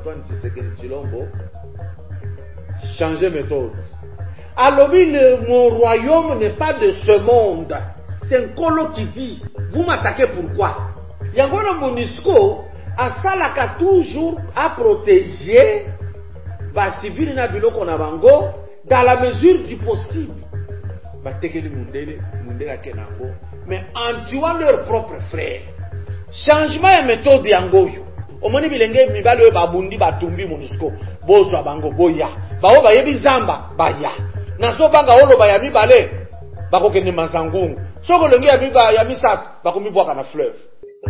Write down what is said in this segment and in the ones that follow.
Antoine Tshisekedi Tshilombo, changer méthode. Alors, mon royaume n'est pas de ce monde. C'est un colo qui dit, vous m'attaquez pourquoi? Yangona Monisco a salaka toujours à protéger les civils na biloko na bango dans la mesure du possible. Batekeli mundele kenango, mais en tuant leurs propres frères. Changement de méthode yangoyo. Omoni bilenge mibale babundi batumbi Monisco. Bozwa bango boya. Bao bayebi zamba baya. Nazo banga olo baya mibale bakokende mazangungu. Soko lengi ya misatu bakomi bwaka na fleuve.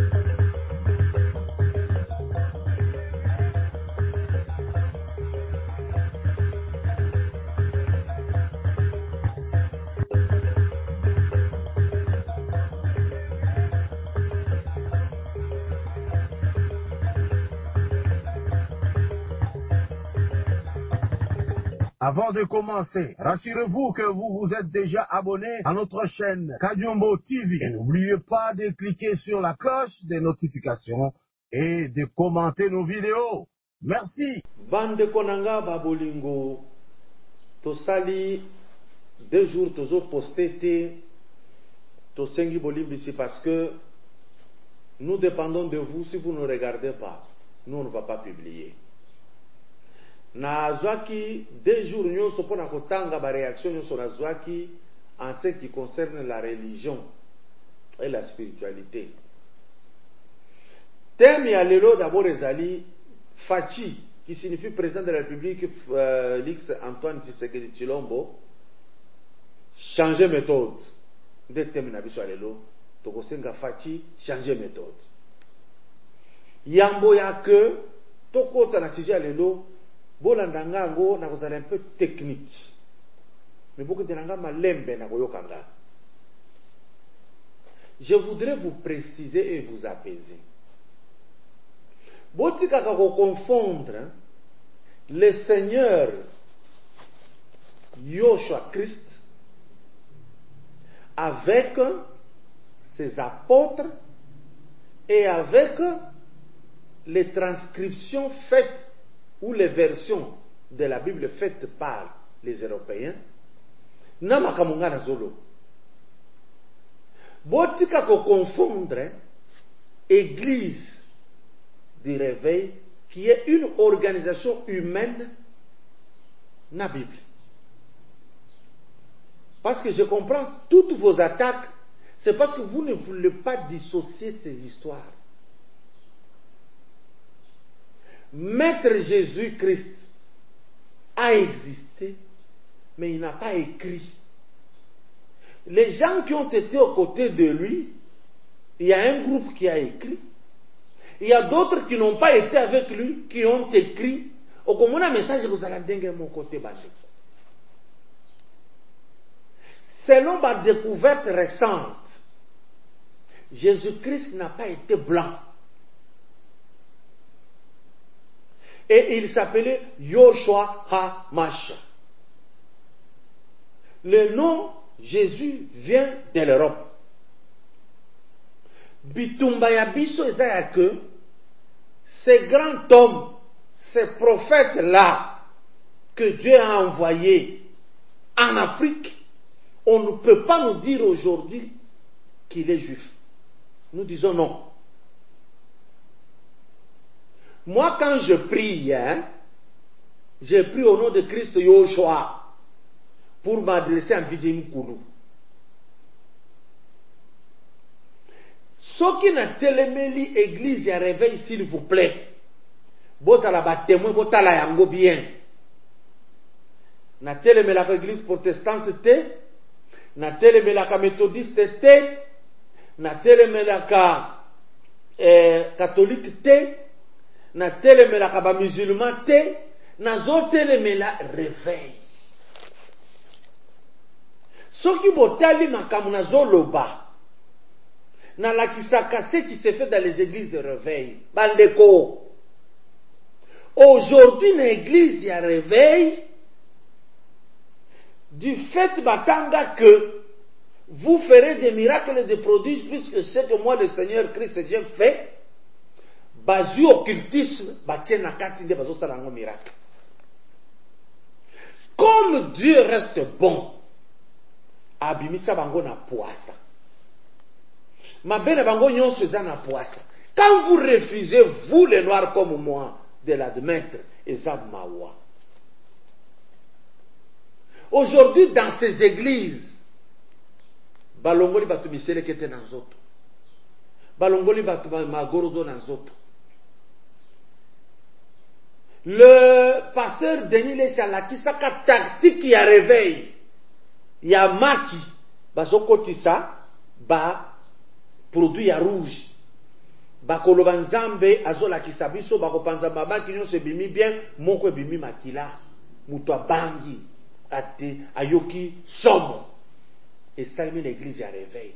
Avant de commencer, rassurez-vous que vous vous êtes déjà abonné à notre chaîne Kadiombo TV. Et n'oubliez pas de cliquer sur la cloche des notifications et de commenter nos vidéos. Merci. Bande konanga babolingo, tosali 2 jours tozo posté to sengi bolimbisi parce que nous dépendons de vous. Si vous ne regardez pas, nous on ne va pas publier. Na zwaki 2 jours nyonso pona kotanga ba réaction nyonso na zwaki en ce qui concerne la religion et la spiritualité. Thème ya lelo d'abord ezali Fachi, qui signifie président de la République, Félix Antoine Tshisekedi Tshilombo, changer méthode. Nde thème na biso lelo tokosenga Fachi changer méthode. Yambo ya que tokota na sujet lelo bolandanga ngo na kozala un peu technique. Mais beaucoup de nanga malembe na koyokanga. Je voudrais vous préciser et vous apaiser. Botika kako confondre le Seigneur Yoshua Christ avec ses apôtres et avec les transcriptions faites ou les versions de la Bible faites par les Européens, namakamunga na zolo. Botika ko confondre Église du réveil, qui est une organisation humaine, na Bible. Parce que je comprends toutes vos attaques, c'est parce que vous ne voulez pas dissocier ces histoires. Maître Jésus-Christ a existé, mais il n'a pas écrit. Les gens qui ont été aux côtés de lui, il y a un groupe qui a écrit. Il y a d'autres qui n'ont pas été avec lui, qui ont écrit. Au commun un message que vous allez dengue mon côté basé. Selon ma découverte récente, Jésus-Christ n'a pas été blanc. Et il s'appelait Yoshua HaMashiach. Le nom Jésus vient de l'Europe. Bitumba ya biso ezaya que ces grands hommes, ces prophètes-là que Dieu a envoyés en Afrique, on ne peut pas nous dire aujourd'hui qu'il est juif. Nous disons non. Moi, quand je prie, j'ai pris au nom de Christ Yoshua pour m'adresser à Vijay Koulou. Ce qui n'a téléméli église ya réveil, s'il vous plaît. Bozala ba témoin, botala yango bien. Na téléméla église protestante te, na téléméla méthodiste te, na téléméla catholique te, na téléméla ba musulman te, na zo téléméla réveil. Ce qui botali makamu na zo loba. Na la kisakase qui se fait dans les églises de réveil. Bandeko. Aujourd'hui, dans l'église, il y a réveil. Du fait, batanga, que vous ferez des miracles et des prodiges plus que ce que moi, le Seigneur Christ, j'ai fait. bazui occultisme, batie na kati nde bazosala yango miracle. Comme Dieu reste bon, abimisa bango na poasa. Mabene bango nyonso eza na poasa. Quand vous refusez, vous les noirs comme moi, de l'admettre, eza mawa. Aujourd'hui, dans ces églises, balongoli batu misele kete na nzoto. Balongoli batu magorodo na nzoto. Le pasteur Denis Lesala qui saka tactique ya réveil ya maki bazokotisa ba produit ya rouge bakoloba nzambe azolakisa biso bakopanza babaki nyonso ebimi bien moko ebimi makila muto abangi ate ayoki somo esalemi na église ya réveil.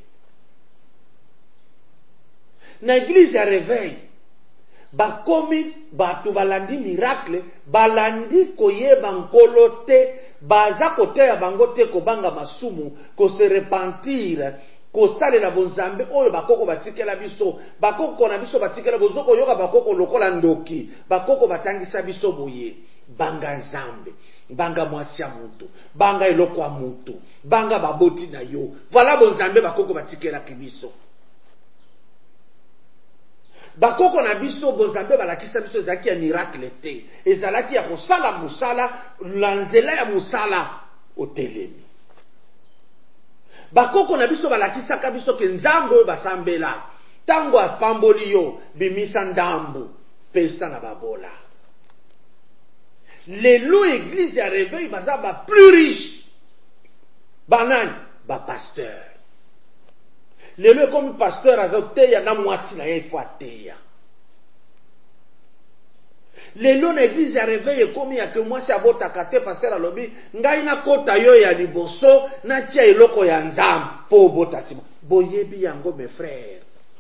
Na église ya réveil bakomi batu balandi miracle, balandi koyeba nkolo te, baza koteya bango te kobanga masumu, ko se repentir, ko salela bonzambe oyo bakoko batikela biso, bakoko na biso batikela bozoko yoka bakoko lokola ndoki, bakoko batangisa biso boye, banga nzambe, banga mwasi ya mutu, banga eloko ya mutu, banga baboti na yo. Voilà bonzambe bakoko batikela kibiso. Bakoko na biso bozambe balakisa biso ezalaki ya miracle te, ezalaki ya kosala musala na nzela ya musala otelemi. Bakoko na biso balakisaka biso ke nzambe oyo basambela tango apamboli yo bimisa ndambu pesa na babola. Lelo église ya réveil baza ba plus riche banani ba pasteur. Lelo comme pasteur azoteya na mwasi na ye ifo ateya. Lelo na église ya réveil ekomi ya ke mwasi abotaka te pasteur alobi ngai na kota yo ya liboso na tia eloko ya nzambe po obota sima. Boyebi yango mes frères.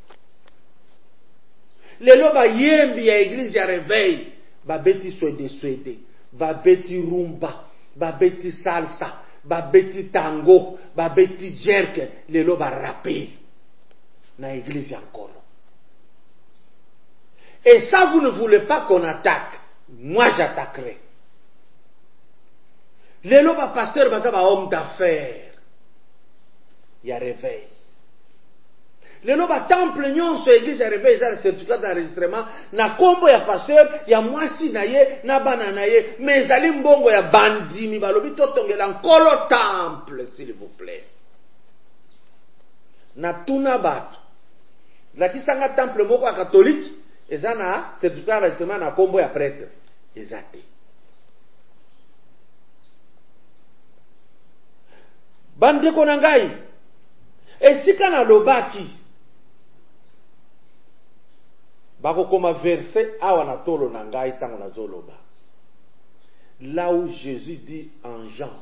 Lelo ba yembi ya église ya réveil babeti swede, babeti rumba, babeti salsa, babeti tango, babeti jerk, lelo ba rapper na église encore. Et ça, vous ne voulez pas qu'on attaque. Moi, j'attaquerai. Lelo ba pasteur baza ba homme d'affaires. Ya réveil. Lelo ba temple nyonso église ya réveil za certificat d'enregistrement na kombo ya pasteur ya mwasi na ye na bana na ye mais ezali mbongo ya bandimi balobi totongela nkolo temple s'il vous plaît. Na tuna bato lakisanga temple moko ya catholique eza na certificat d'enregistrement na kombo ya prêtre eza te. Bandeko na ngai esika na lobaki bako koma verset awa na tolo na ngai tango na zoloba. Là où Jésus dit en Jean,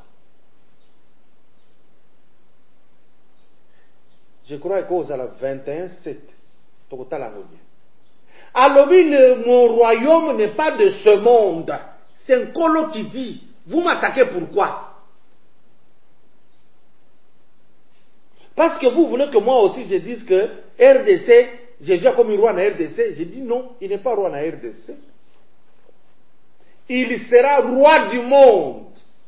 je crois que aux 21:7, tokotala ngo bien. Alobi, mon royaume n'est pas de ce monde. C'est un colo qui dit, vous m'attaquez pourquoi? Parce que vous voulez que moi aussi je dise que RDC, Jésus a commis roi na RDC. J'ai dit non, il n'est pas roi na RDC. Il sera roi du monde.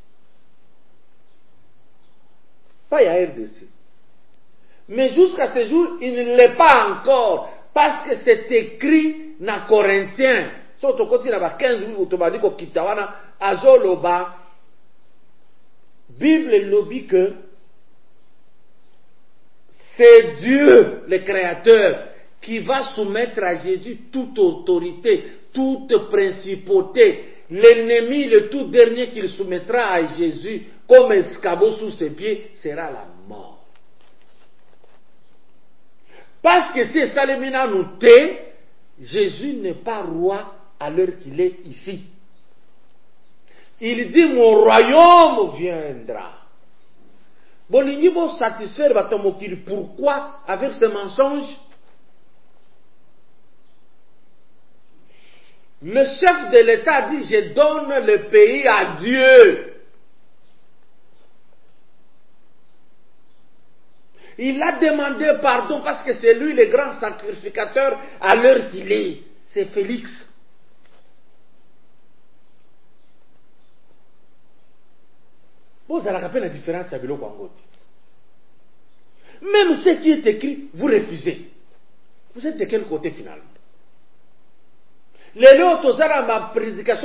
Pas à RDC. Mais jusqu'à ce jour, il ne l'est pas encore. Parce que c'est écrit dans Corinthiens. Surtout quand il y a 15 jours, il dit que Kitawana, Azoloba, Bible lobby que c'est Dieu, le Créateur, qui va soumettre à Jésus toute autorité, toute principauté. L'ennemi, le tout dernier qu'il soumettra à Jésus, comme escabeau sous ses pieds, sera la mort. Parce que si Salemina nous tait, Jésus n'est pas roi à l'heure qu'il est ici. Il dit, mon royaume viendra. Bolingi bon satisfaire batomokili. Pourquoi avec ce mensonge? Le chef de l'État dit, je donne le pays à Dieu. Il a demandé pardon parce que c'est lui le grand sacrificateur à l'heure qu'il est. c'est Félix. Vous allez rappeler la différence avec le Kwangoti. Même ce qui est écrit, vous refusez. Vous êtes de quel côté finalement? Les autres, ma prédication,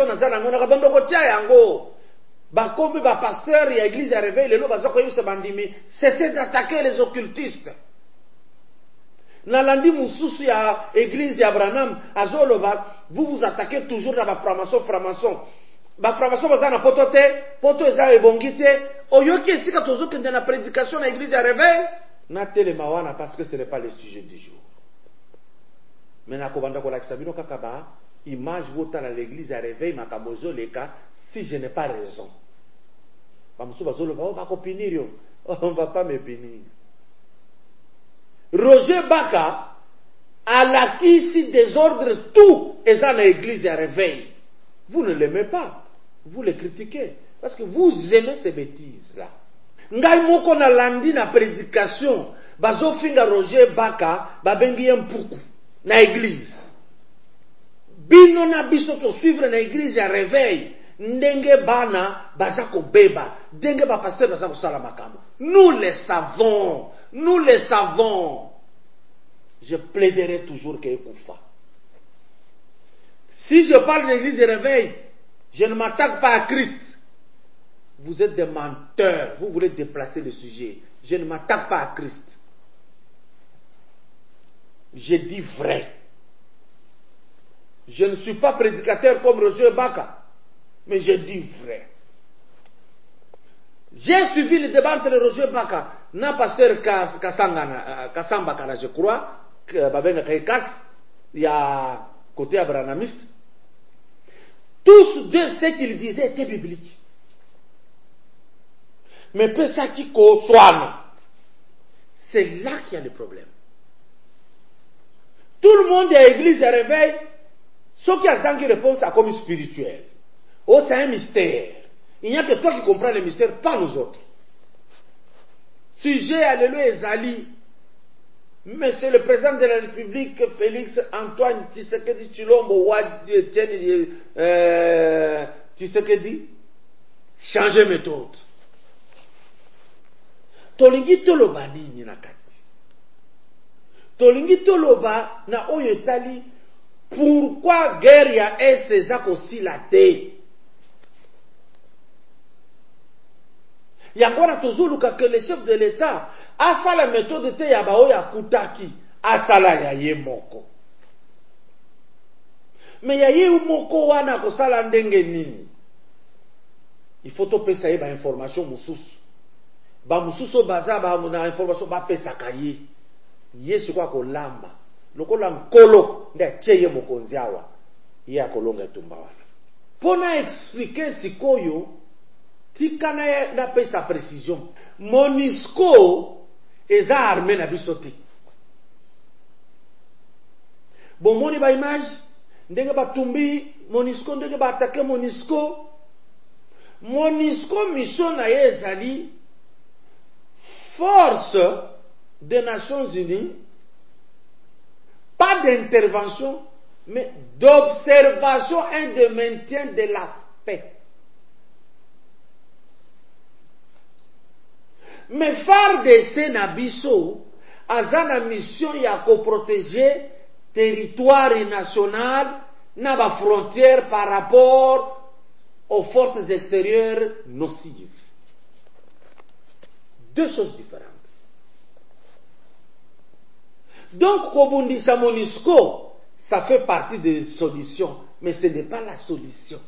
comme pasteur et l'église a réveillé, cessez d'attaquer les occultistes. Nalandi mususu ya église ya Branham azoloba, vous attaquez toujours dans la franc-maçon. Ba franc-maçon bazana poto eza ebongite, oyoki esika tozokende na prédication na église ya réveil, na telemawana parce que ce n'est pas le sujet du jour. Mais na kobanda ko lakisa bino kaka ba image vota na l'église ya réveil makabozo leka si je n'ai pas raison. Ba musu bazoloba on va copinir yo. On va pas me punir. Roger Baka a l'acquis ici désordre tout et ça dans l'église à réveil. Vous ne l'aimez pas, vous le critiquez parce que vous aimez ces bêtises là. Ngai moko na landi na prédication bazo finga Roger Baka babengi mpuku na église. Bino na biso to suivre na église à réveil. Ndenge bana bazako beba, ndenge ba pasteur bazako sala makambo. Nous les savons. Nous les savons. Je plaiderai toujours que Ekoufa. Si je parle de l'église de réveil, je ne m'attaque pas à Christ. Vous êtes des menteurs. Vous voulez déplacer le sujet. Je ne m'attaque pas à Christ. Je dis vrai. Je ne suis pas prédicateur comme Roger Baka, mais je dis vrai. J'ai suivi le débat entre Roger Baka na pasteur Kassamba Kala, je crois, Babenga Kaikas, il y a côté abranamiste. Tous deux, ce qu'ils disaient était biblique. Mais peu ça qui soit, c'est là qu'il y a le problème. Tout le monde à l'église à réveil, ceux qui ont qui répondent à comme spirituel. Oh, c'est un mystère. Il n'y a que toi qui comprends le mystère, pas nous autres. Sujet, alléluia, Ezali. Monsieur le président de la République, Félix Antoine Tshisekedi Tshilombo, Tshisekedi, changer méthode. Tolingi toloba nini na kati. Tolingi toloba na oyo etali, pourquoi guerre ya Est ezako silate. Yangwana tozuluka que le chef de l'État a la méthode te ya bao ya kutaki asala ya ye moko. Mais ya ye moko wana kosala ndenge nini? Il faut to pesa ye ba information mususu. Ba mususu baza ba na information ba pesa kaye. Yesu kwa kolamba. Lokola nkolo nda cheye mokonzi awa. Ye akolonga etumba wana. Pona expliquer sikoyo tika na pe sa précision. MONUSCO eza armé na bisote. Bon moni ba image ndenge ba tumbi MONUSCO ndenge ba attaquer MONUSCO. MONUSCO mission na ezali force des Nations Unies, pas d'intervention mais d'observation et de maintien de la paix. Mais FARDC na biso azana mission ya ko protéger territoire national na ba frontière par rapport aux forces extérieures nocives. Deux choses différentes. Donc kobundisa MONUSCO, ça fait partie des solutions, mais ce n'est pas la solution.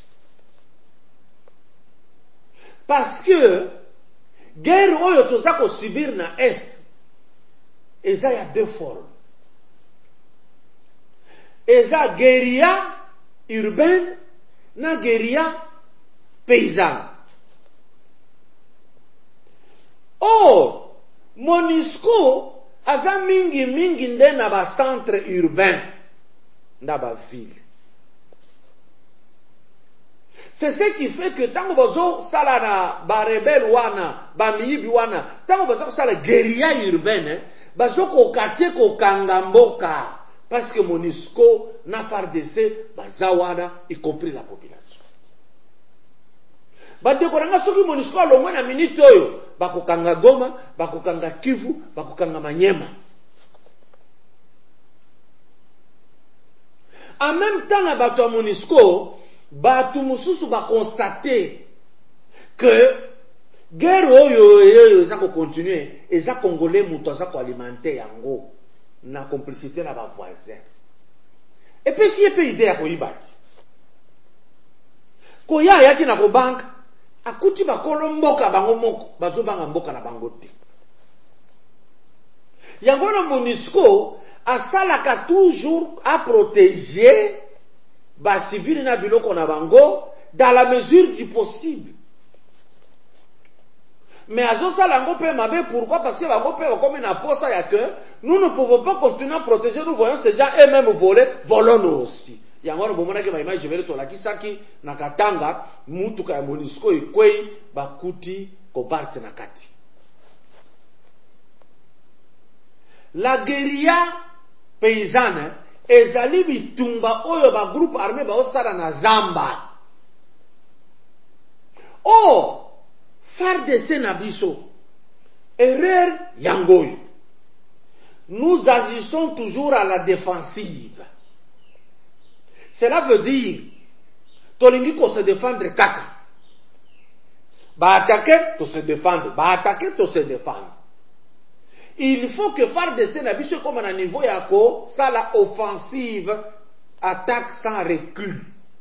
Parce que guerre oyo toza ko subir na est, eza ya deux formes. Eza guérilla urbaine na guérilla paysanne. Or, MONUSCO aza mingi nde na ba centre urbain na ba ville. C'est ce qui fait que tango bozo sala na ba rebelle wana, ba miyibi wana, tango bozo sala guérilla urbaine, bazo ko kate ko kanga mboka, Parce que MONUSCO na FARDC bazawana, y compris la population. Bandeko nanga soki MONUSCO alongwe na minute oyo, bakokanga Goma, bakokanga Kivu, bakokanga Manyema. En même temps, na bato ya MONUSCO, bato mususu ba constater que guerre oyo eza ko continuer, eza congolais muto aza ko alimenter yango na complicité na ba voisins. Et puis si epe idée ya koyibati. Koya yaki na ko bank, akuti bakolo mboka bango moko, bazo banga mboka na bango te. Yango na MONUSCO asalaka toujours à protéger ba civil na biloko na bango dans la mesure du possible. Mais azo sala ngo pe mabe, pourquoi? Parce que bango pe comme na posa ya que nous ne pouvons pas continuer à protéger, nous voyons ces gens eux-mêmes voler, volons nous aussi. Yango na bomona ke ba image je vais to la kisaki na Katanga, mutuka ya MONUSCO ikwei bakuti ko barte na kati. La guérilla paysanne ezali bitumba oyo ba groupe armé ba osala na Zamba. Oh, FARDC na biso, erreur yangoy. Nous agissons toujours à la défensive. Cela veut dire, tolingi ko se défendre kaka. Ba attaquer, to se défendre. Ba attaquer, to se défendre. Il faut que FARDC na biso comme à niveau yako, ça la offensive, attaque sans recul.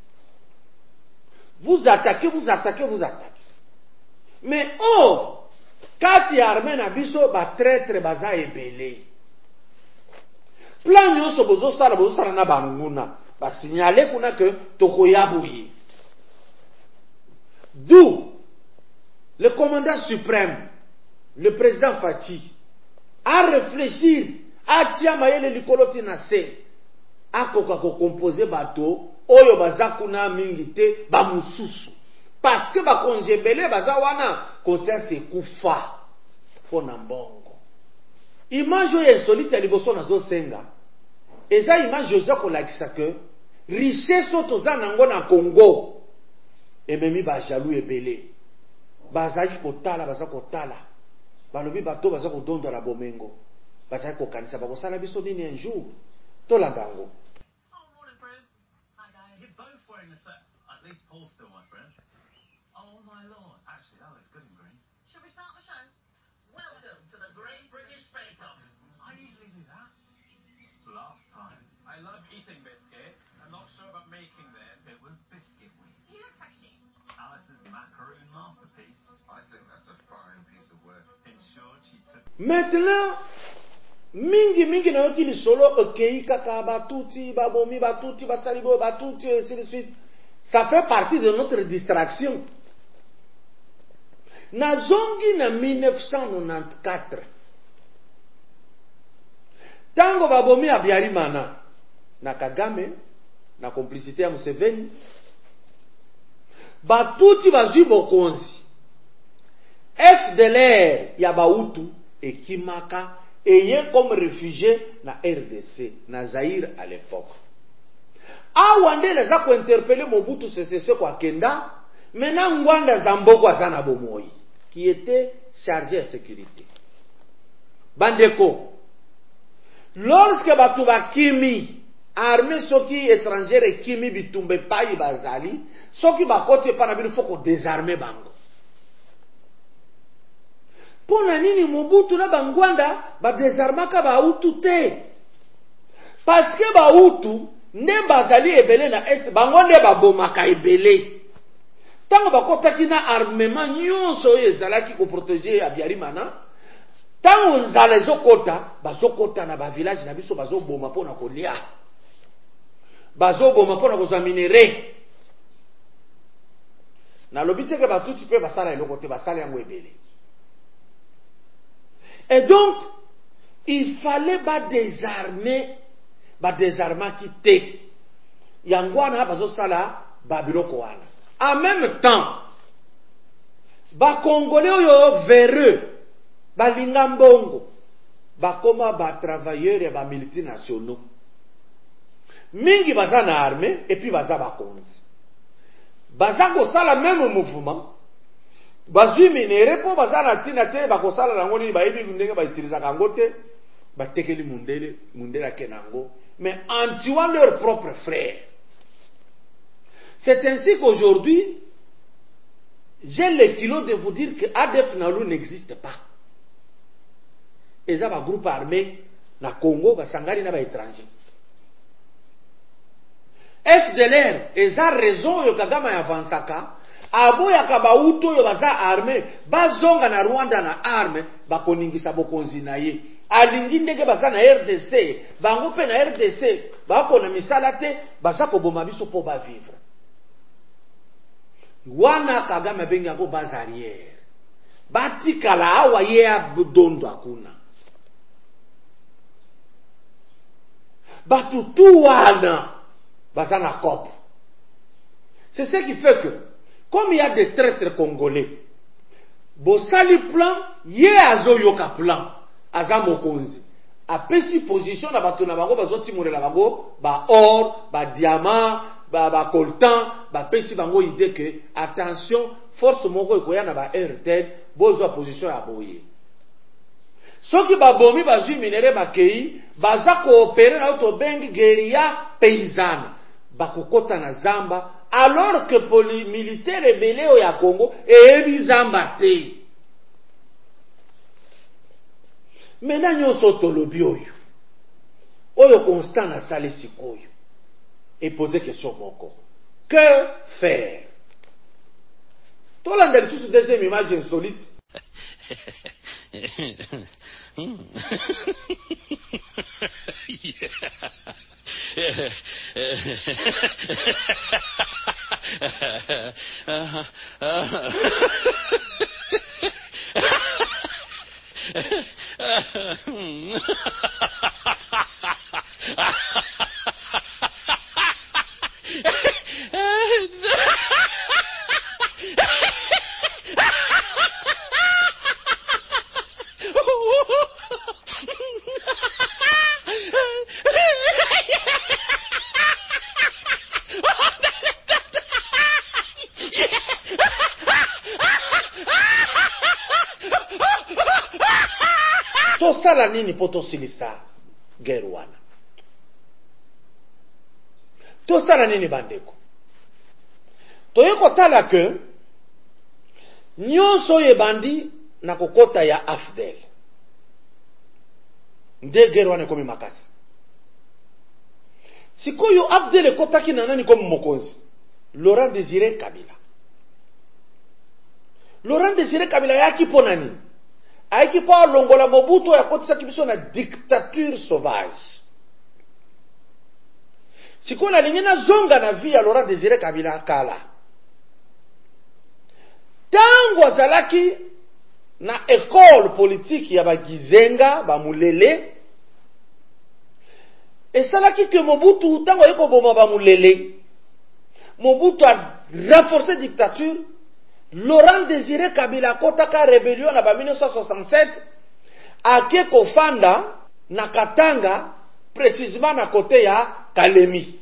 Vous attaquez, vous attaquez, vous attaquez. Mais oh, kati armée na biso ba traître baza ebele. Plan nyonso bozo sala na banguna, ba signaler kuna que tokoyabuyi. D'où le commandant suprême, le président Fati, à réfléchir, à tiamaye likoloti na se, à koka ko composer bateau, oyo bazakuna mingite, ba mususu. Parce que ba konjebele baza wana, concert se kufa, fona mbongo. Image oyo insolite ya liboso na zo senga, eza image oza ko lakisa que, richesse otoza nango na Congo, ememi ba jaloux ebele. Bazaki kotala, baza kotala. Balobi bato baza kodondo la bomengo. Bazaki kokanisa bakosala biso nini un jour. Tolanda ngo. Oh, morning, friend. Hi, guys. You're both wearing the set. At least Paul's still my friend. Oh, my lord. Actually, that looks good in green. Shall we start the show? Welcome to the Great British Bake Off. I usually do that. Last time. I love eating biscuit. I'm not sure about making them. It was biscuit week. He looks like sheep. Alice's macaroon masterpiece. I think that's a fine piece of work. Ensured she took... Maintenant, mingi na yoti li solo okei kaka batuti, babomi batuti, basalibo batuti, et ainsi de suite. Ça fait partie de notre distraction. Na zongi na 1994. Tango babomi Habyarimana na Kagame, na complicité ya Museveni, batuti bazwi bokonzi. FDLR ya Bautu ekimaka ayant comme réfugié na RDC, na Zaïre à l'époque. Awande les a interpellé Mobutu Sese Seko kwa Kenda, maintenant Ngwanda Zamboko azana bomoi, qui était chargé de sécurité. Bandeko, lorsque batu bakimi, armée soki étrangère kimi bitumbe payi bazali, soki bakote pa na bino foko désarmer bango. Pona nini Mobutu na Bangwanda ba désarmaka ba Hutu te? Parce que ba Hutu nde bazali ebele na est, bango nde ba bomaka ebele. Tango bakotaki na armement nyonso oyo ezalaki ko protéger Habyarimana, tango nzala ezokota, bazokota na ba village na biso bazoboma pona kolia. Bazoboma pona kozwa minere. Na lobite ke batuti pe basala eloko te, basala yango ebele. Et donc, il fallait désarmer qui te. Yangwana bazo sala babiloko wana. En même temps, ba Congolais oyo véreux, ba lingambongo, ba koma ba travailleurs et ba multinationaux. mingi baza na armée et puis baza bakonzi baza kosala même mouvement bazwi minere po baza na tina te bakosala nango nini bayebi ndenge bautiliza kango te batekeli mundele ake nango mais en tuant leurs propres frères. C'est ainsi qu'aujourd'hui j'ai le kilo de vous dire que ADF Nalu n'existe pas. Eza ba groupe armé na Congo basangani na ba étranger. FDLR eza raison yo Kagame avansaka aboya kabauto yo baza armé bazonga na Rwanda na armé bakoningisa bokonzi na ye alingi ndenge baza na RDC bango pe na RDC bako na misala te baza koboma biso po ba vivre wana Kagame bengi yango base arrière batikala awa ye adondo akuna batutu wana baza na COP. C'est ce qui fait que comme il y a des traîtres congolais bosali plan ye azo yoka plan aza mokonzi apesi position na bato na bango bazotimorela bango ba or ba diamant ba coltan bapesi bango idée que attention force moko ekoya na ba RTL bozwa position ya boye soki babomi bazwi minere bakei baza koopere na auto bengi guérilla paysanne bakokota na zamba alors que militaire rebelle ya Congo eyebi zamba te. Mena nyonso tolobi oyo constant na sale sikoyo et poser question moko que faire. Tolanda lisusu deuxième image insolite. Tosala nini poto silisa guerre wana? Tosala nini bandeko? Toyeko tala ke nyonso yebandi na kokota ya AFDEL. Nde guerre wana komi makasi. Sikoyo AFDEL ekotaki na nani komi mokonzi? Laurent Désiré Kabila. Laurent Désiré Kabila yaki po nani? Aiki pa longola Mobutu ya kotisa kibiso na dictature sauvage. Siko na lingena zonga na vie ya Laurent Désiré Kabila kala. Tango azalaki na école politique ya bagizenga, bamulele. Esalaki ke Mobutu tango yeko boma bamulele. Mobutu a renforcé dictature. Laurent Désiré Kabila kotaka rébellion na 1967 ake kofanda na Katanga précisément na côté ya Kalemi.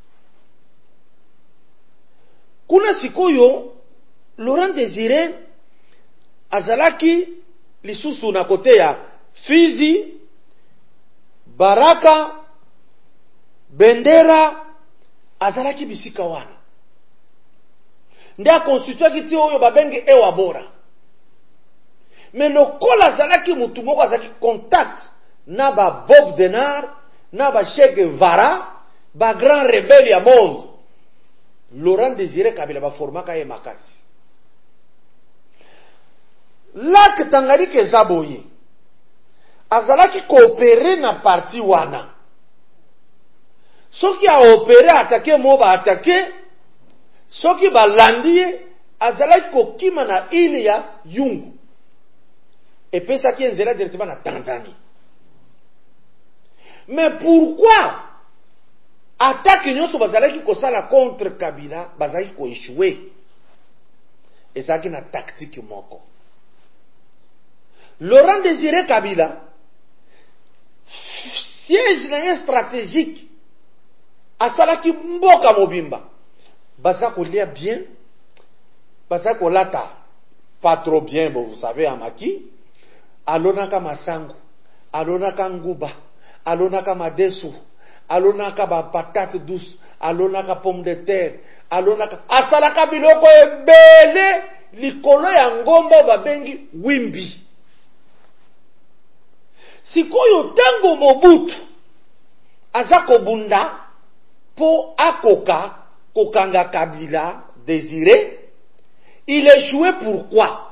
Kuna sikoyo Laurent Désiré azalaki lisusu na côté ya Fizi, Baraka, Bendera azalaki bisika wana. Nde a constitué kiti oyo babenge ewa bora. Mais lokola zalaki mutu moko azalaki contact na ba Bob Denard, na ba Che Guevara, ba grand rebelle ya monde. Laurent Désiré Kabila ba formaka ye makasi. Lak tangari ke zaboye. Azalaki coopérer na parti wana. Soki a opéré attaquer mo ba attaquer soki balandie azalaki kokima na ile ya Yungu epesaki enzela directement na Tanzanie. Mais pourquoi attaque nyonso bazalaki kosala contre Kabila bazalaki ko échouer? Ezalaki na tactique moko. Laurent Désiré Kabila siège na stratégique asalaki mboka mobimba baza kolia bien, baza kolata pas trop bien, bon, vous savez, à maki, alonaka masango, alonaka nguba, alonaka madesu, alonaka ba patate douce, alonaka pomme de terre, alonaka asalaka biloko ebele likolo ya ngomba babengi wimbi. Sikoyo tango Mobutu aza kobunda po akoka kokanga Kabila Désiré, il est joué pourquoi?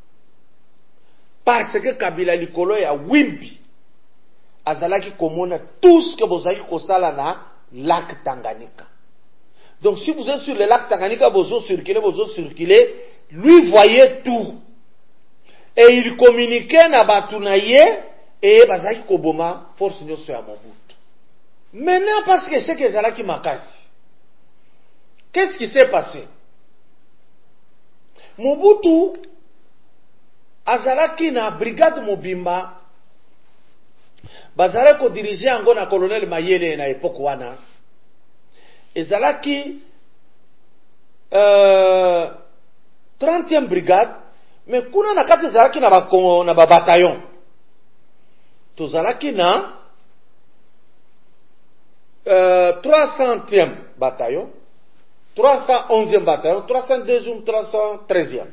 Parce que Kabila likolo ya wimbi azalaki komona tout ce que vous avez kosala na lac Tanganyika. Donc si vous êtes sur le lac Tanganyika, vous circulez, lui voyait tout. Et il communiquait na batunaye et bazaki koboma force nyoso ya Mobutu. Maintenant parce que c'est que zalaki makasi. Qu'est-ce qui s'est passé? Mobutu azalaki na brigade mobimba bazalaki ko diriger yango na colonel Mayele na époque wana. Ezalaki 30e brigade, mais kuna na kati ezalaki na ba bataillon. Tozalaki na 300e bataillon, 311e bataillon, 302e, 313e.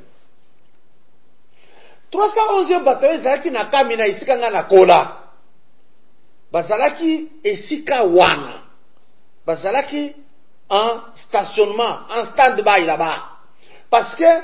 311e bataillon ezalaki na Kamina esika nga na Kola. Bazalaki esika wana. Bazalaki en stationnement, en stand-by là-bas. Parce que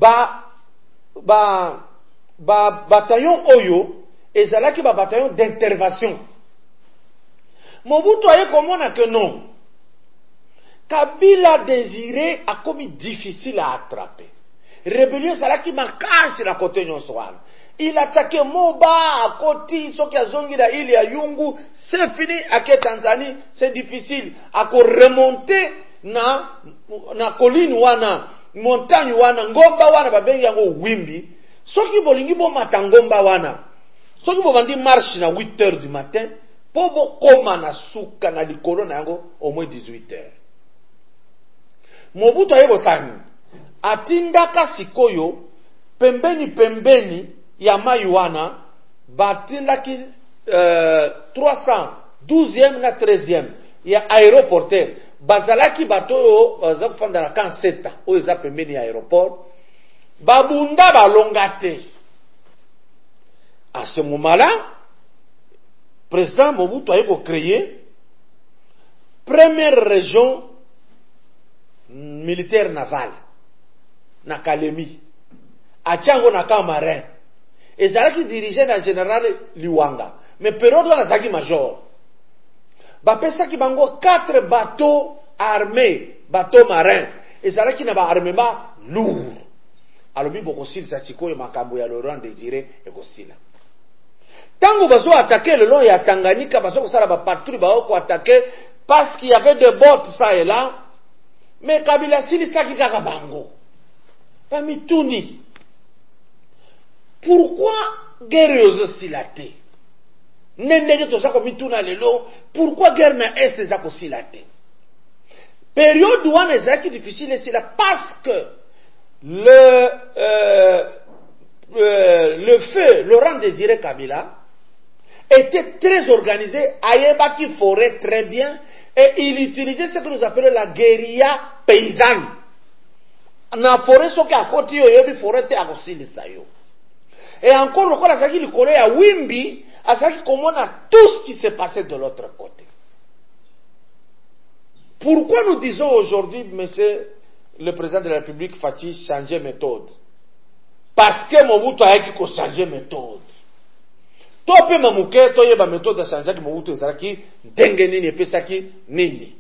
bataillon Oyo ezalaki ba bataillon d'intervention. Mobutu aye komona que non. Kabila Désiré a commis difficile à attraper. Rébellion salaki makasi na côté nyonso wana. Il attaquait Moba, Koti, Soki Azongi da ili ya Yungu, c'est fini, ake Tanzanie, c'est difficile. Ako remonter na colline wana, montagne wana, ngomba wana babengi yango wimbi. Soki bolingi bo matangomba wana. Soki bo bandi marche na 8h du matin, po bo koma na suka na likolo na yango au moins 18h. Mobutu ayebo sani. Atindaka sikoyo pembeni ya mai wana batindaki 312e na 13e ya aéroporteur bazalaki bato baza kufanda na kanseta oyo eza pembeni ya aéroport babunda balongate. À ce moment-là, président Mobutu a créé première région militaire navale na Kalemi, Achango na Kamarin. Ezalaki dirigé na général Liwanga, mais période wana zaki major. Bapesaki bango 4 bateaux armés, bateaux marins. Ezalaki na ba armement lourd. Alobi bokosilisa sikoyo makambo ya Laurent Désiré ekosila. Tango bazo attaquer le long ya Tanganyika, bazo kosala ba patrouille ba ko attaquer parce qu'il y avait des bottes ça et là. Mais Kabila silisaki kaka bango. Pamituni. Pourquoi guerre aux oscillatés? Nendege to sako mituna lelo, pourquoi guerre na est za kosilaté? Période wana ezaki difficile c'est là parce que le feu Laurent Désiré Kabila était très organisé, ayebaki forêt très bien et il utilisait ce que nous appelons la guérilla paysanne. Na forêt soki akoti yo yebi forêt te akosilisa yo. Et encore lokola azaki likolo ya wimbi, azaki komona tout ce qui s'est passé de l'autre côté. Pourquoi nous disons aujourd'hui, monsieur le président de la République Fachi, changer méthode? Parce que Mobutu a yaki ko changer méthode. To pe mamuke to yeba méthode a changer Mobutu ezalaki ndenge nini epesaki nini.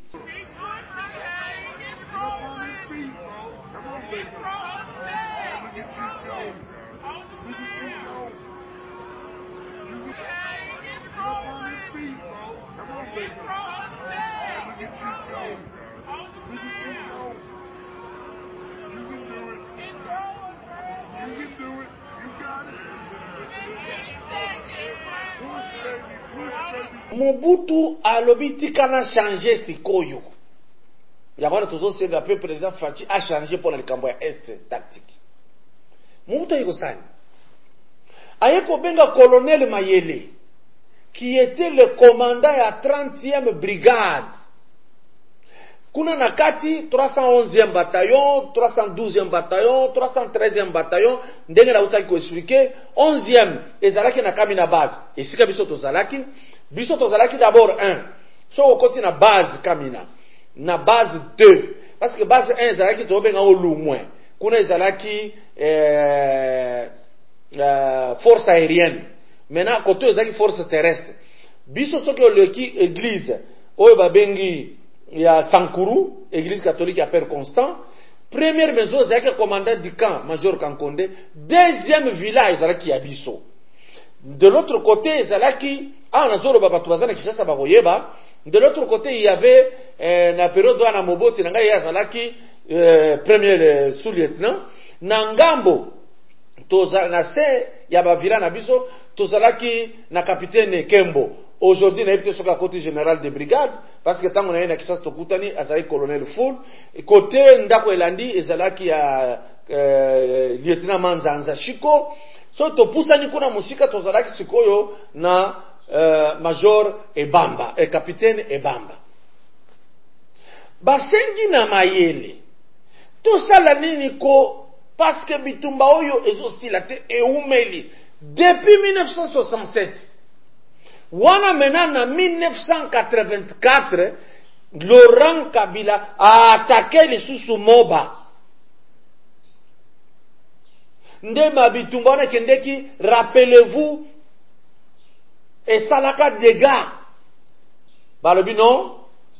Push, baby, push, baby. Mobutu alobi tikana changer sikoyo. Yabana tozo senga pe président Fachi a changé pour le cambo ya est tactique. Mobutu yiko sani. Ayeko benga colonel Mayele qui était le commandant ya 30e brigade. Kuna nakati 311e bataillon, 312e bataillon, 313e bataillon, ndenge na utaki ko expliquer, 11e ezalaki na kami na base. Esika biso tozalaki d'abord 1. So okoti na base kamina, na base 2. Parce que base 1 ezalaki tobenga o lumwe. Kuna ezalaki force aérienne. Maintenant côté ezalaki force terrestre. Biso soki oleki église oyo babengi ya Sankuru, église catholique à Père Constant. Première maison, c'est commandant du camp, Major Kankonde. Deuxième village, c'est qui a biso. De l'autre côté, c'est là qui, de l'autre côté, il y avait, la période où na Moboti, il y a qui, premier sous-lieutenant. Nangambo, na se, il y a village na biso, tozalaki na capitaine Kembo. Aujourd'hui, on a été sur le côté général de brigade, parce que tant qu'on a eu une accès Tokutani, Azari colonel Foul, et côté Ndako Elandi, Ezala qui a lieutenant Manzanza Chiko, so to pusani kuna musika tozala ki sikoyo na major Ebamba, capitaine Ebamba. Basengi na Mayele, to sala nini ko, parce que bitumba oyo ezo silate e umeli, depuis 1967, Wana maintenant en 1984, Laurent Kabila a attaqué les sous Moba. Ndema bitumba wana kendeki, rappelez-vous, et salaka dégâts. Balobi non?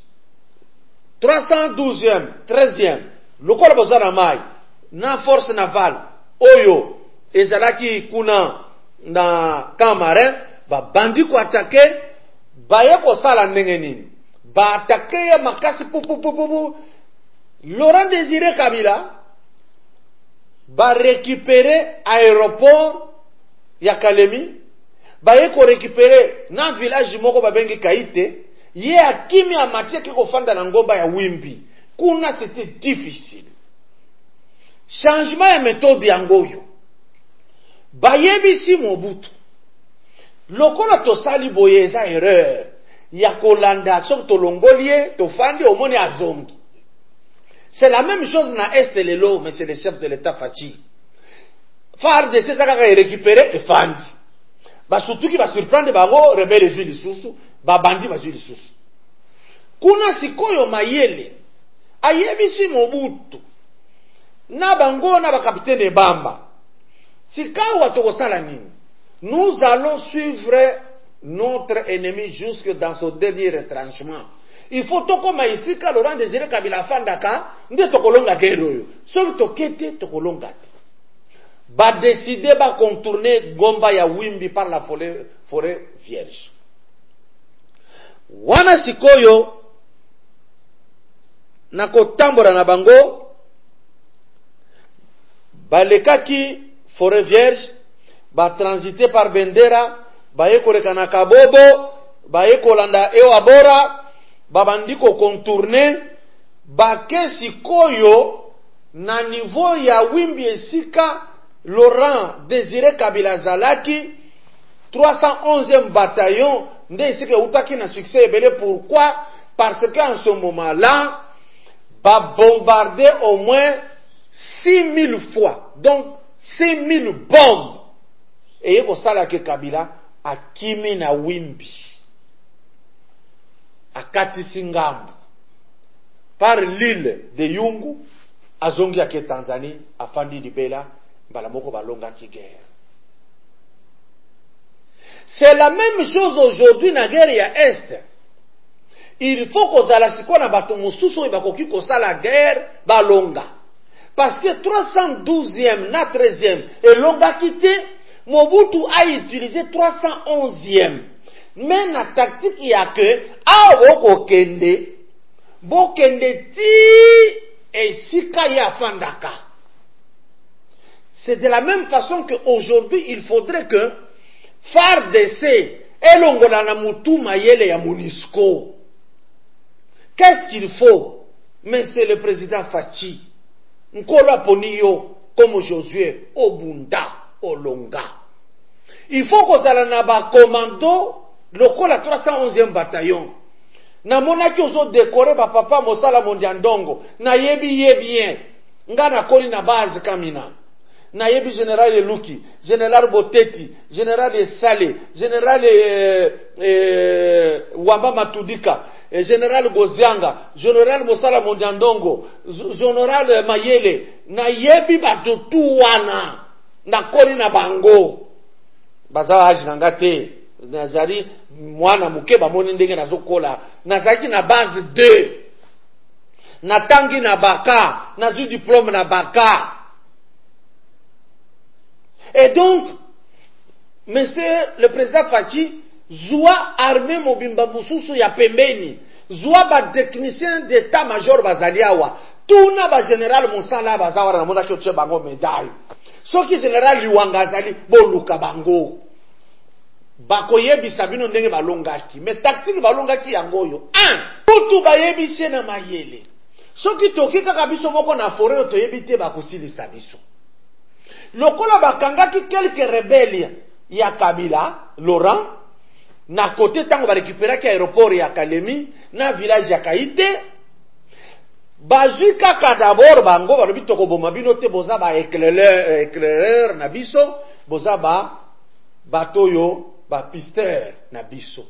312e, 13e, lokola bozana mai, na force navale, oyo, ezalaki kuna na Kamarin, ba bandi ko attaqué ba ko sala ndenge nini ba attaqué ya makasi pupupupu. Laurent Désiré Kabila ba récupérer aéroport ya Kalemi, ba ko récupérer na village moko ba bengi Kaite, ye akimi ya matie ki ko fanda na ngomba ya Wimbi. Kuna c'était difficile. Changement ya méthode ya ngoyo ba yebisi Mobutu lokola tosali boye eza erreur ya kolanda sok tolongolie tofandi omoni azongi. C'est la même chose na Est lelo, mais c'est le chef de l'État Fachi. FARDC saka récupérer et fandi. Ba surtout qui va surprendre bango rebelle zili susu, ba bandi ba zili susu. Kuna sikoyo Mayele ayebisi Mobutu na bango na ba capitaine Ebamba. Sikawa tokosala nini? Nous allons suivre notre ennemi jusque dans son dernier retranchement. Il faut tokoma ici ka Laurent Désiré Kabila fandaka nde tokolonga keroyo. Soki tokete tokolonga te. Ba décider ba contourner Gomba ya Wimbi par la forêt vierge. Wana sikoyo na kotambora na bango balekaki forêt vierge, ba transiter par Bendera, ba yekoleka na Kabobo, ba yekolanda Ewabora, ba bandiko contourner, ba kesi koyo na niveau ya Wimbi esika Laurent Désiré Kabila zalaki 311e bataillon nde esika utaki na succès ebele. Pourquoi? Parce qu'en ce moment-là, ba bombardé au moins 6000 fois. Donc 6000 bombes. Et yeko sala ke Kabila akimi na Wimbi. Akatisi ngambo. Par l'île de Yungu, azongi ake Tanzanie, afandi Libela, balamoko balonga ki guerre. C'est la même chose aujourd'hui na guerre ya Est. Il faut kozala sikoyo na bato mosusu oyo bakoki kosala guerre balonga. Parce que 312e na 13e elongaki te, Mobutu a utilisé 311e. Mais na tactique ya que awo bokende ti esika ya fandaka. C'est de la même façon qu'aujourd'hui il faudrait que FARDC elongola na mutu mayele ya MONUSCO. Qu'est-ce qu'il faut, monsieur le président Fachi? Nkolo aponiyo comme Josué Obunda Olonga. Il faut que zala na ba commando lokola 311e bataillon. Na monaki ozo décorer ba papa mosala mondiandongo. Na yebi bien. Nga na koli na base kamina. Na yebi général Luki, général Boteti, général Sale, général Wamba Matudika, général Gozianga, général Mosala Mondiandongo, général Mayele. Na yebi batutu wana. Na koli na bango. Bazawa haji nangate. Nazari mwana muke bamoni ndenge nazokola. Nazaki na base 2. Natangi na baka. Nazu diplôme na baka. Et donc, monsieur le président Fachi, zoua armée mobimba mususu ya pembeni. Zoua ba technicien d'état-major bazaliawa. Tuna ba général Monsala bazawara na moza kioche bango médaille. Soki général Liwanga azali boluka bango. Bakoyebi sabino ndenge balongaki. Mais tactique balongaki yangoyo. 1. Tutu bayebisi na mayele. Soki toki kaka biso moko na forêt otoyebi te bakosilisa biso. Lokola bakangaki quelques rebelles ya Kabila, Laurent, na côté tango ba récupérer aéroport ya Kalemi, na village ya Kaite, bajuka ka d'abord bango balobi tokoboma bino te boza ba éclaireur na biso, boza ba batoyo ba pisteur na biso.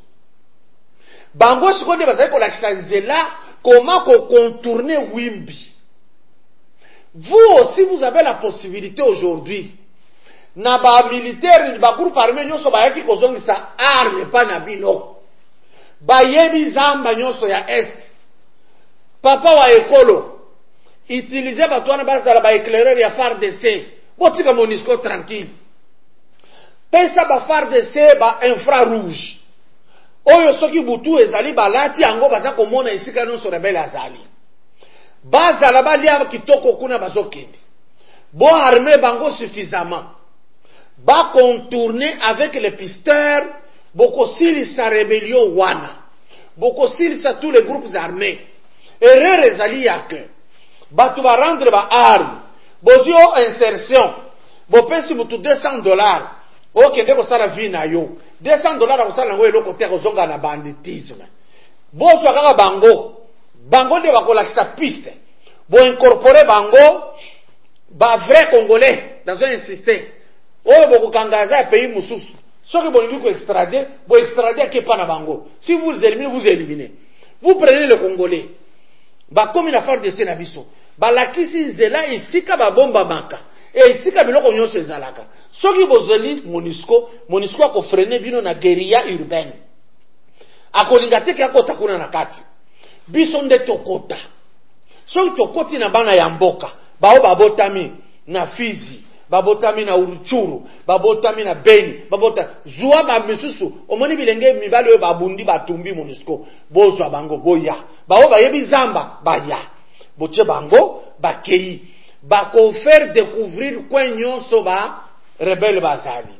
Bango sikonde bazali ko lakisa nzela comment ko contourner Wimbi. Vous aussi, vous avez la possibilité aujourd'hui. Na ba militaire, ba groupe armé nyoso ba yaki kozongi sa arme pa na bino. Ba yebi zamba nyoso ya est. Papa wa ekolo. Utiliser ba toana bazala ba éclaireur ya FARDC. Botika MONUSCO tranquille. Pesa ba FARDC ba infrarouge. Oyo soki butu ezali balati yango baza komona isika nyoso rebelle azali. Baza la balia kitoko kuna bazokende. Bo armé bango suffisamment. Ba contourner avec les pisteurs. Boko silisa rébellion wana. Boko silisa tous les groupes armés. Erreur ezali yake. Batu ba rendre ba arme. Bozio insertion. Bo pesi mutu $200. Okende ko sala vie na yo. $200 ko sala ngo eloko te ko zonga na banditisme. Bozo kaka bango. Bango de bakolakisa piste. Bo incorporer bango ba vrai congolais dans un système. Oyo boko kangaza pays mususu. Soki bolingi ko extrader, bo extrader ke pana bango. Si vous les éliminez, vous éliminez. Vous prenez le congolais. Ba comme la force de Senabiso. Ba lakisi nzela isika ba bomba maka. Et isika biloko nyonso ezalaka. Soki bozeli MONUSCO ako freiner bino na guérilla urbaine. Akolinga te ke akota kuna na kati. Biso nde tokota. Soki tokoti na bana ya mboka, bao babotami na Fizi, babotami na Uruchuru, babotami na Beni, babota zuwa ba misusu, omoni bilenge mibali oyo babundi batumbi MONUSCO, bozwa bango boya. Bao bayebi zamba baya. Boche bango bakei. Bako faire découvrir kwen nyonso ba rebelle bazali.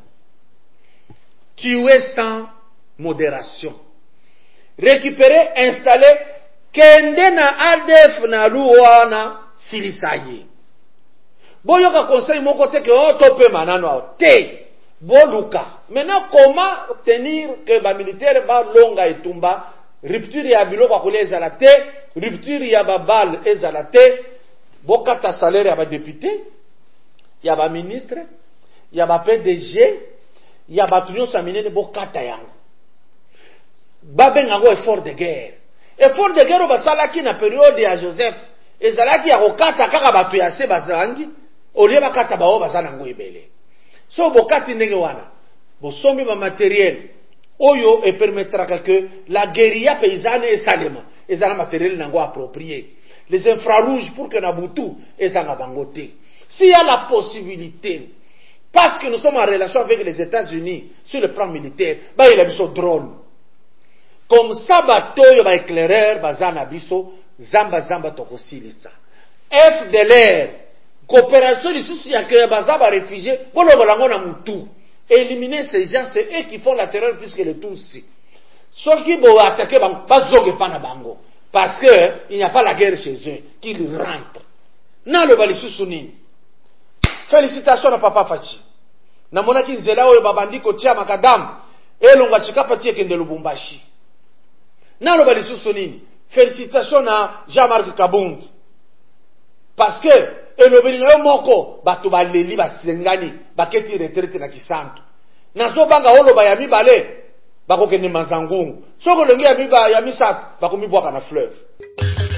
Tuer sans modération. Récupérer, installer kende na ADF na luwana silisaye. Boyoka conseil moko te ke otope manano te. Boluka. Maintenant comment obtenir que ba militaire ba longa etumba, rupture ya biloko akole ezala te, rupture ya ba balle ezala te, bokata salaire ya ba député, ya ba ministre, ya ba PDG, ya ba tunyo saminene bokata yango. Babenga go effort de guerre. Effort de guerre basalaki na période ya Joseph ezalaki ya kokata kaka batu ya se bazangi olie bakata bao bazana ngo ebele. So bokati ndenge wana bosombi ba matériel oyo e permettra que la guérilla paysanne esalema ezala matériel nango approprié. Les infrarouges pour que Nabutu ezanga bangote. S'il y a la possibilité, parce que nous sommes en relation avec les États-Unis sur le plan militaire, bah il a mis son drone. Comme ça, batoyo ba éclaireur, bazana biso, zamba tokosilisa. FDLR, coopération lisusu ya ke bazaba réfugié, bolo bolango na mutu. Éliminer ces gens, c'est eux qui font la terreur plus que les Tutsis. Ceux qui vont attaquer, bango. Parce qu'il n'y a pas la guerre chez eux, qu'ils rentrent. Na le balisu sunini. Félicitations à Papa Fachi. Na monaki nzela oyo babandi ko tia makadam. Elonga chikapa tie kende Lubumbashi. Na le balisu sunini. Félicitations à Jean-Marc Kabund. Parce que elobeli na yo moko batu baleli basengani baketi retraite na Kisantu. Nazo banga olo ba ya mibale bakokende Mazangungu. Soko lengi ya miba ya misatu bakomibwaka na fleuve.